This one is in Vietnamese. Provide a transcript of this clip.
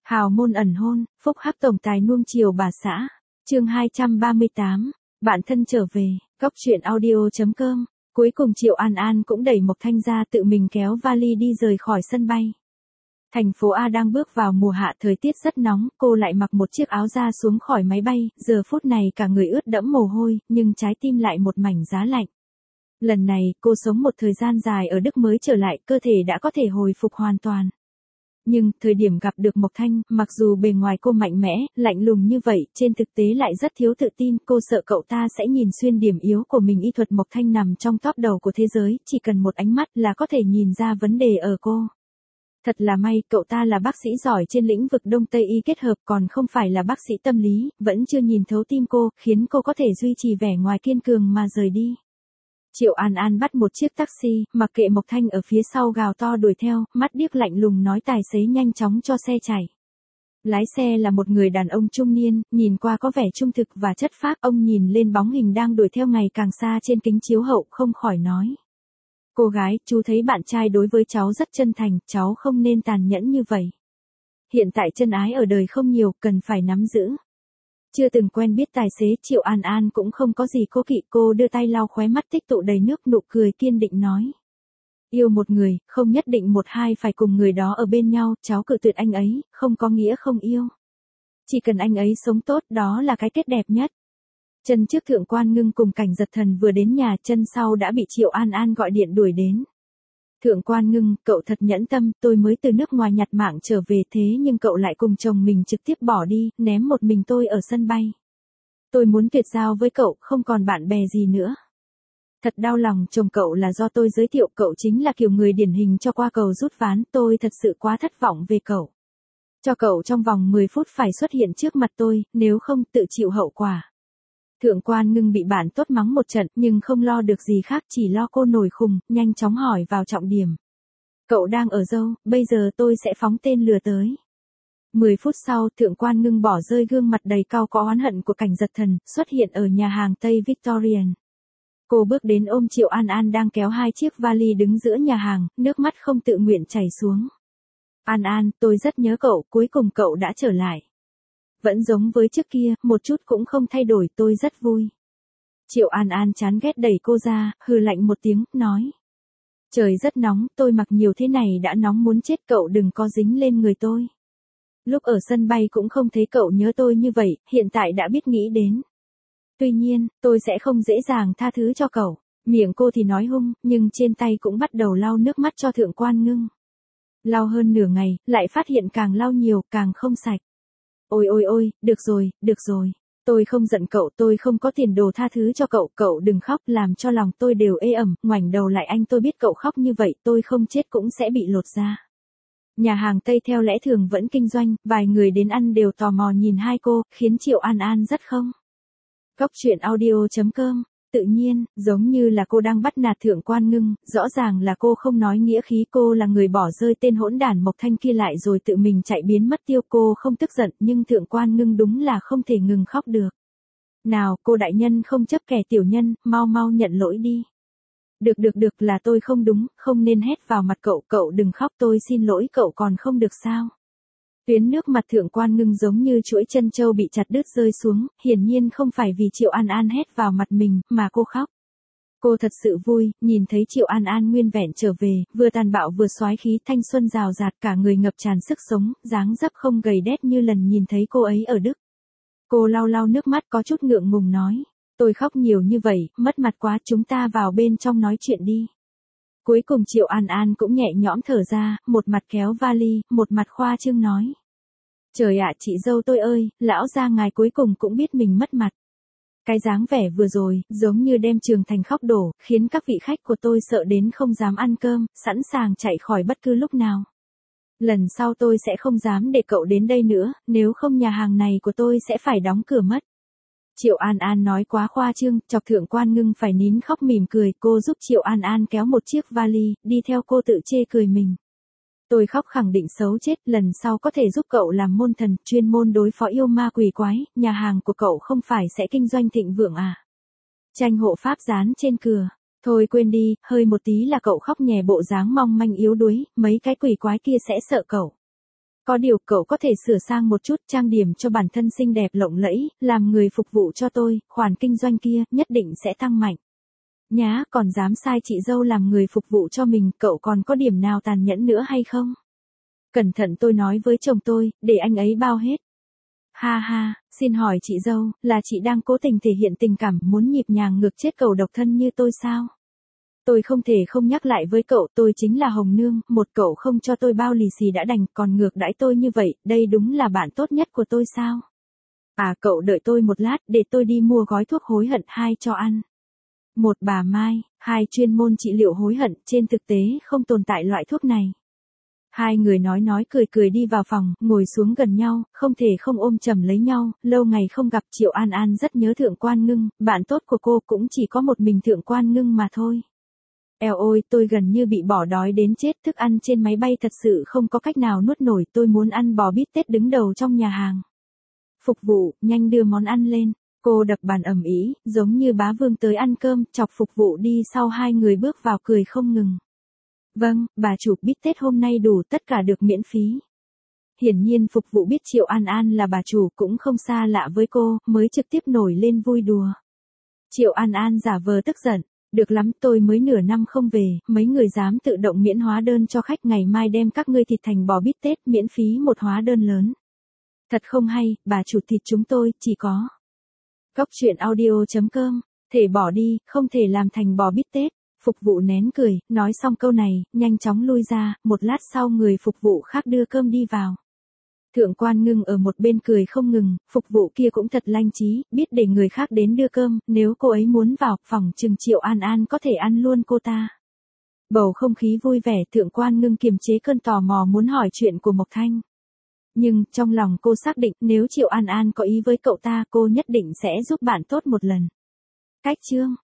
Hào môn ẩn hôn, phúc hắc tổng tài nuông chiều bà xã. Chương 238, bạn thân trở về, góc truyện audio.com. Cuối cùng Triệu An An cũng đẩy Mộc Thanh ra tự mình kéo vali đi rời khỏi sân bay. Thành phố A đang bước vào mùa hạ, thời tiết rất nóng, cô lại mặc một chiếc áo da xuống khỏi máy bay, giờ phút này cả người ướt đẫm mồ hôi, nhưng trái tim lại một mảnh giá lạnh. Lần này, cô sống một thời gian dài ở Đức mới trở lại, cơ thể đã có thể hồi phục hoàn toàn. Nhưng, thời điểm gặp được Mộc Thanh, mặc dù bề ngoài cô mạnh mẽ, lạnh lùng như vậy, trên thực tế lại rất thiếu tự tin, cô sợ cậu ta sẽ nhìn xuyên điểm yếu của mình. Y thuật Mộc Thanh nằm trong top đầu của thế giới, chỉ cần một ánh mắt là có thể nhìn ra vấn đề ở cô. Thật là may, cậu ta là bác sĩ giỏi trên lĩnh vực Đông Tây y kết hợp, còn không phải là bác sĩ tâm lý, vẫn chưa nhìn thấu tim cô, khiến cô có thể duy trì vẻ ngoài kiên cường mà rời đi. Triệu An An bắt một chiếc taxi, mặc kệ Mộc Thanh ở phía sau gào to đuổi theo, mắt điếc lạnh lùng nói tài xế nhanh chóng cho xe chạy. Lái xe là một người đàn ông trung niên, nhìn qua có vẻ trung thực và chất phác. Ông nhìn lên bóng hình đang đuổi theo ngày càng xa trên kính chiếu hậu, không khỏi nói: cô gái, chú thấy bạn trai đối với cháu rất chân thành, cháu không nên tàn nhẫn như vậy. Hiện tại chân ái ở đời không nhiều, cần phải nắm giữ. Chưa từng quen biết tài xế, Triệu An An cũng không có gì cố kỵ, cô đưa tay lau khóe mắt tích tụ đầy nước, nụ cười kiên định nói: yêu một người, không nhất định một hai phải cùng người đó ở bên nhau, cháu cự tuyệt anh ấy, không có nghĩa không yêu. Chỉ cần anh ấy sống tốt, đó là cái kết đẹp nhất. Chân trước Thượng Quan Ngưng cùng Cảnh Giật Thần vừa đến nhà, chân sau đã bị Triệu An An gọi điện đuổi đến. Thượng Quan Ngưng, cậu thật nhẫn tâm, tôi mới từ nước ngoài nhặt mạng trở về, thế nhưng cậu lại cùng chồng mình trực tiếp bỏ đi, ném một mình tôi ở sân bay. Tôi muốn tuyệt giao với cậu, không còn bạn bè gì nữa. Thật đau lòng, chồng cậu là do tôi giới thiệu, cậu chính là kiểu người điển hình cho qua cầu rút ván, tôi thật sự quá thất vọng về cậu. Cho cậu trong vòng 10 phút phải xuất hiện trước mặt tôi, nếu không tự chịu hậu quả. Thượng Quan Ngưng bị bạn tốt mắng một trận, nhưng không lo được gì khác, chỉ lo cô nổi khùng, nhanh chóng hỏi vào trọng điểm. Cậu đang ở đâu, bây giờ tôi sẽ phóng tên lừa tới. 10 phút sau, Thượng Quan Ngưng bỏ rơi gương mặt đầy cau có oán hận của Cảnh Giật Thần, xuất hiện ở nhà hàng Tây Victorian. Cô bước đến ôm Triệu An An đang kéo hai chiếc vali đứng giữa nhà hàng, nước mắt không tự nguyện chảy xuống. An An, tôi rất nhớ cậu, cuối cùng cậu đã trở lại. Vẫn giống với trước kia, một chút cũng không thay đổi, tôi rất vui. Triệu An An chán ghét đẩy cô ra, hừ lạnh một tiếng, nói: trời rất nóng, tôi mặc nhiều thế này đã nóng muốn chết, cậu đừng có dính lên người tôi. Lúc ở sân bay cũng không thấy cậu nhớ tôi như vậy, hiện tại đã biết nghĩ đến. Tuy nhiên, tôi sẽ không dễ dàng tha thứ cho cậu. Miệng cô thì nói hung, nhưng trên tay cũng bắt đầu lau nước mắt cho Thượng Quan Ngưng. Lau hơn nửa ngày, lại phát hiện càng lau nhiều, càng không sạch. Ôi ôi ôi, được rồi. Tôi không giận cậu, tôi không có tiền đồ tha thứ cho cậu, cậu đừng khóc, làm cho lòng tôi đều ê ẩm, ngoảnh đầu lại anh, tôi biết cậu khóc như vậy, tôi không chết cũng sẽ bị lột da. Nhà hàng Tây theo lẽ thường vẫn kinh doanh, vài người đến ăn đều tò mò nhìn hai cô, khiến Triệu An An rất không. Góc truyện audio.com. Tự nhiên, giống như là cô đang bắt nạt Thượng Quan Ngưng, rõ ràng là cô không nói nghĩa khí, cô là người bỏ rơi tên hỗn đản Mộc Thanh kia lại rồi tự mình chạy biến mất tiêu, cô không tức giận, nhưng Thượng Quan Ngưng đúng là không thể ngừng khóc được. Nào, cô đại nhân không chấp kẻ tiểu nhân, mau nhận lỗi đi. Được là tôi không đúng, không nên hét vào mặt cậu, cậu đừng khóc, tôi xin lỗi, cậu còn không được sao? Tuyến nước mặt Thượng Quan Ngưng giống như chuỗi chân châu bị chặt đứt rơi xuống, hiển nhiên không phải vì Triệu An An hét vào mặt mình, mà cô khóc. Cô thật sự vui, nhìn thấy Triệu An An nguyên vẹn trở về, vừa tàn bạo vừa soái khí, thanh xuân rào rạt, cả người ngập tràn sức sống, dáng dấp không gầy đét như lần nhìn thấy cô ấy ở Đức. Cô lau nước mắt có chút ngượng ngùng nói: tôi khóc nhiều như vậy, mất mặt quá, chúng ta vào bên trong nói chuyện đi. Cuối cùng Triệu An An cũng nhẹ nhõm thở ra, một mặt kéo vali, một mặt khoa trương nói: trời ạ, chị dâu tôi ơi, lão gia ngài cuối cùng cũng biết mình mất mặt. Cái dáng vẻ vừa rồi, giống như đem trường thành khóc đổ, khiến các vị khách của tôi sợ đến không dám ăn cơm, sẵn sàng chạy khỏi bất cứ lúc nào. Lần sau tôi sẽ không dám để cậu đến đây nữa, nếu không nhà hàng này của tôi sẽ phải đóng cửa mất. Triệu An An nói quá khoa trương, chọc Thượng Quan Ngưng phải nín khóc mỉm cười, cô giúp Triệu An An kéo một chiếc vali, đi theo cô tự chê cười mình. Tôi khóc khẳng định xấu chết, lần sau có thể giúp cậu làm môn thần, chuyên môn đối phó yêu ma quỷ quái, nhà hàng của cậu không phải sẽ kinh doanh thịnh vượng à? Tranh hộ pháp dán trên cửa. Thôi quên đi, hơi một tí là cậu khóc nhè bộ dáng mong manh yếu đuối, mấy cái quỷ quái kia sẽ sợ cậu. Có điều cậu có thể sửa sang một chút, trang điểm cho bản thân xinh đẹp lộng lẫy, làm người phục vụ cho tôi, khoản kinh doanh kia nhất định sẽ tăng mạnh. Nhá, còn dám sai chị dâu làm người phục vụ cho mình, cậu còn có điểm nào tàn nhẫn nữa hay không? Cẩn thận tôi nói với chồng tôi, để anh ấy bao hết. Ha ha, xin hỏi chị dâu, là chị đang cố tình thể hiện tình cảm muốn nhịp nhàng ngược chết cậu độc thân như tôi sao? Tôi không thể không nhắc lại với cậu, tôi chính là Hồng Nương, một cậu không cho tôi bao lì xì đã đành, còn ngược đãi tôi như vậy, đây đúng là bạn tốt nhất của tôi sao? À cậu đợi tôi một lát, để tôi đi mua gói thuốc hối hận 2 cho ăn. Một bà Mai, 2 chuyên môn trị liệu hối hận, trên thực tế không tồn tại loại thuốc này. Hai người nói cười cười đi vào phòng, ngồi xuống gần nhau, không thể không ôm chầm lấy nhau, lâu ngày không gặp Triệu An An rất nhớ Thượng Quan Ngưng, bạn tốt của cô cũng chỉ có một mình Thượng Quan Ngưng mà thôi. Eo ôi, tôi gần như bị bỏ đói đến chết, thức ăn trên máy bay thật sự không có cách nào nuốt nổi, tôi muốn ăn bò bít tết đứng đầu trong nhà hàng. Phục vụ, nhanh đưa món ăn lên. Cô đập bàn ầm ĩ, giống như bá vương tới ăn cơm, chọc phục vụ đi sau hai người bước vào cười không ngừng. Vâng, bà chủ, bít tết hôm nay đủ, tất cả được miễn phí. Hiển nhiên phục vụ biết Triệu An An là bà chủ cũng không xa lạ với cô, mới trực tiếp nổi lên vui đùa. Triệu An An giả vờ tức giận, được lắm, tôi mới nửa năm không về, mấy người dám tự động miễn hóa đơn cho khách, ngày mai đem các ngươi thịt thành bò bít tết, miễn phí một hóa đơn lớn. Thật không hay, bà chủ, thịt chúng tôi chỉ có. Góc truyện audio.com, thể bỏ đi, không thể làm thành bò bít tết. Phục vụ nén cười, nói xong câu này, nhanh chóng lui ra, một lát sau người phục vụ khác đưa cơm đi vào. Thượng Quan Ngưng ở một bên cười không ngừng, phục vụ kia cũng thật lanh trí, biết để người khác đến đưa cơm, nếu cô ấy muốn vào phòng chừng Triệu An An có thể ăn luôn cô ta. Bầu không khí vui vẻ, Thượng Quan Ngưng kiềm chế cơn tò mò muốn hỏi chuyện của Mộc Thanh. Nhưng, trong lòng cô xác định, nếu Triệu An An có ý với cậu ta, cô nhất định sẽ giúp bạn tốt một lần. Cách chương